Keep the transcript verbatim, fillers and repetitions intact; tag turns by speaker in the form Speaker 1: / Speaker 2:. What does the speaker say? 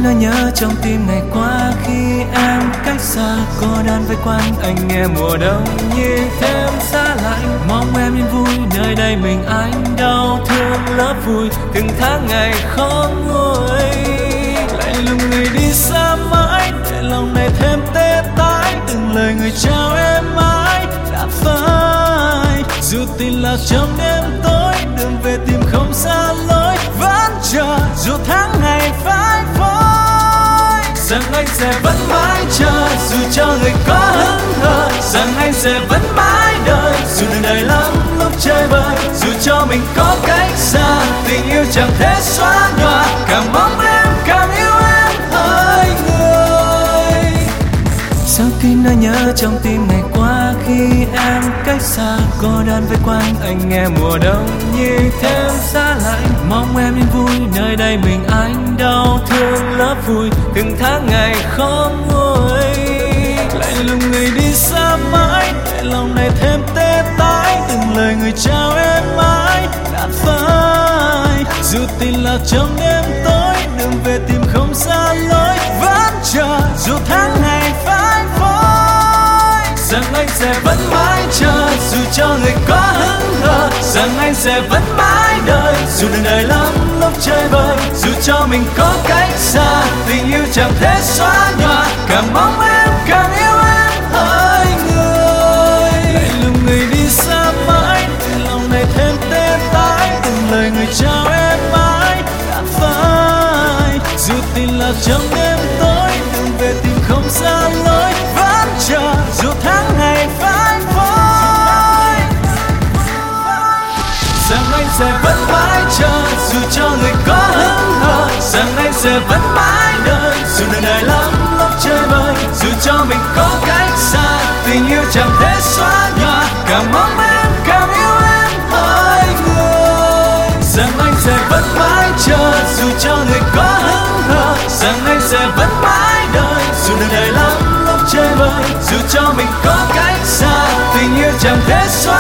Speaker 1: tin nỗi nhớ trong tim ngày qua khi em cách xa cô đơn với quanh anh nghe mùa đông như thêm xa lạnh. Mong em yên vui nơi đây mình anh đau thương lớp vui từng tháng ngày khó nguôi. Lạnh lùng người đi xa mãi để lòng này thêm tê tái từng lời người chào em mãi đã phai. Dù tình lạc trong đêm tối đường về tìm không xa lối vẫn chờ dù tháng ngày phai phôi. Rằng anh sẽ vẫn mãi chờ dù cho người có hững hờ, rằng anh sẽ vẫn mãi đợi dù đường đời lắm lúc chơi vơi, dù cho mình có cách xa tình yêu chẳng thể xóa nhòa. Càng mong em càng yêu em hỡi người. Sao tin nỗi nhớ trong tim ngày qua khi em cách xa cô đơn với quanh anh nghe mùa đông như thêm xa lạnh. Mong em yên vui nơi đây mình anh đau thương lớp vui từng tháng ngày khó nguôi. Lạnh lùng người đi xa mãi để lòng này thêm tê tái từng lời người chào em mãi đã phai. Dù tình lạc trong đêm tối đường về tìm không xa lối vẫn chờ dù tháng ngày phai phôi. Rằng anh sẽ vẫn mãi chờ dù cho người có hững hờ, rằng anh sẽ vẫn mãi đợi dù đường đời lắm lúc chơi vơi, dù cho mình có cách xa tình yêu chẳng thể xóa nhòa. Càng mong em càng yêu em hỡi người. Lạnh lùng người đi xa mãi để lòng này thêm tê tái từng lời người chào em mãi đã phai. Dù tình lạc trong đêm tối đường về tìm không xa lối vẫn chờ dù tháng ngày phai phôi. Rằng anh sẽ vẫn mãi chờ dù cho người có hững hờ, rằng anh sẽ vẫn mãi đợi dù đường đời lắm lúc chơi vơi, dù cho mình có cách xa tình yêu chẳng thể xóa nhòa. Càng mong em càng yêu em hỡi người. Rằng anh sẽ vẫn mãi chờ dù cho người có hững hờ, rằng anh sẽ vẫn mãi đợi dù đường đời lắm lúc chơi vơi, dù cho mình có cách xa tình yêu chẳng thể xóa